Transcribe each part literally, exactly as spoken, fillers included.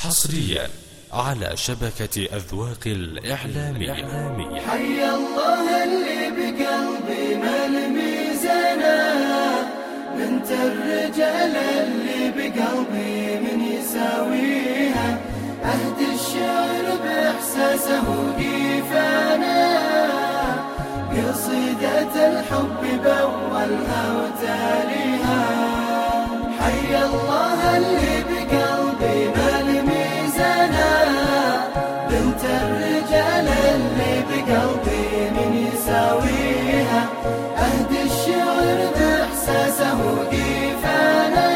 حصريا على شبكة أذواق الإعلامية. حي الله اللي بقلبي مال ميزانه، بنت الرجال اللي بقلبي من يساويها، عهد الشعر بإحساسه وقيفانه، قصيدة الحب بأولها وتاليها. حي الله اللي بقلبي مال ميزانه، بنت الرجال اللي بقلبي من يساويها، عهد الشعر بإحساسه وقيفانه،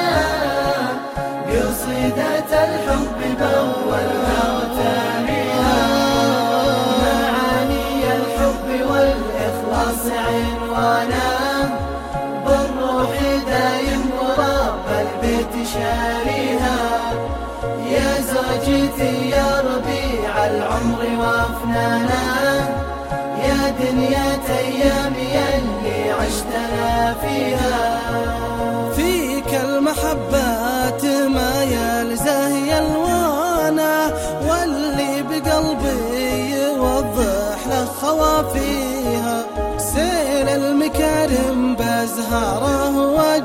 قصيدة الحب بأولها وتاليها. معاني الحب والإخلاص عنوانه، بالروح دايم ورب البيت شاريها. يا زوجتي يا ربيع العمر وافنانا، يا دنيا ايامي اللي عشتنا فيها. فيك المحبات ما يلزه الوانا، واللي بقلبي يوضح له خوافيها. سيل المكارم بازهاره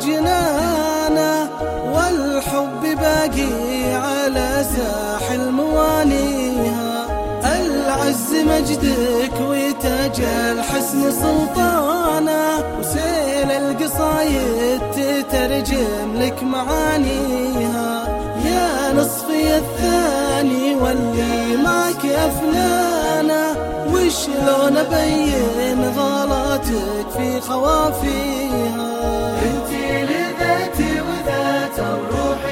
وجنانه، والحب باقي على ساحل موانيها. العز مجدك وتاج الحسن سلطانه، وسيل القصايد تترجم لك معانيها. يا نصفي الثاني واللي معك أفنانه، وشلون أبين غلطك في خوافيها. انتي لذاتي وذات الروح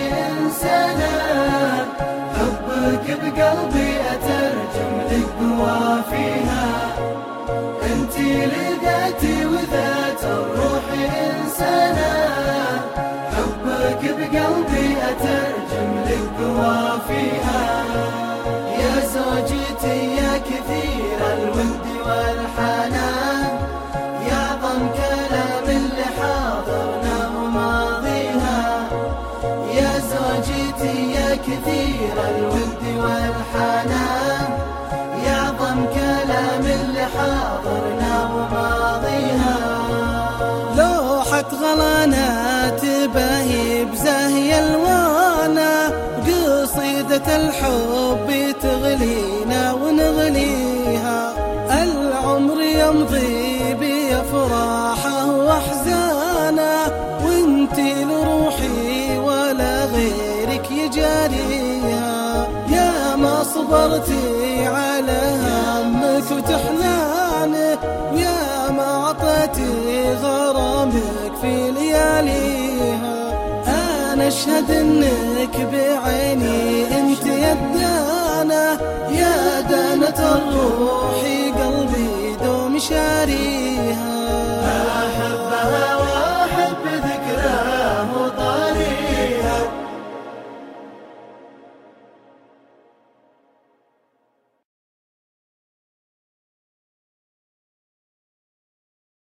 إنسانة، حبك بقلبي أترجم لك بوافيها. انتي لذاتي وذات الروح إنسانة، حبك بقلبي أترجم لك بوافيها. يا زوجتي يا كثير الود والحنان، يا أعظم كلام اللي حاضرنا وماضيها. يا زوجتي يا كثير الود والحنان، يا أعظم كلام اللي حاضرنا وماضيها. لوحة غلانات باهي بزاهي الوانه، قصيدة الحب تغلينا ونغليها. العمر يمضي بأفراحه وأحزانه، وانتي لروحي ولا غيرك يجاريها. يا ما صبرتي على همك وتحنانه، ويا ما عطيتي غرامك في لياليها. أنا أشهد إنك بعيني أنت يا الدانة، يا دانة الروح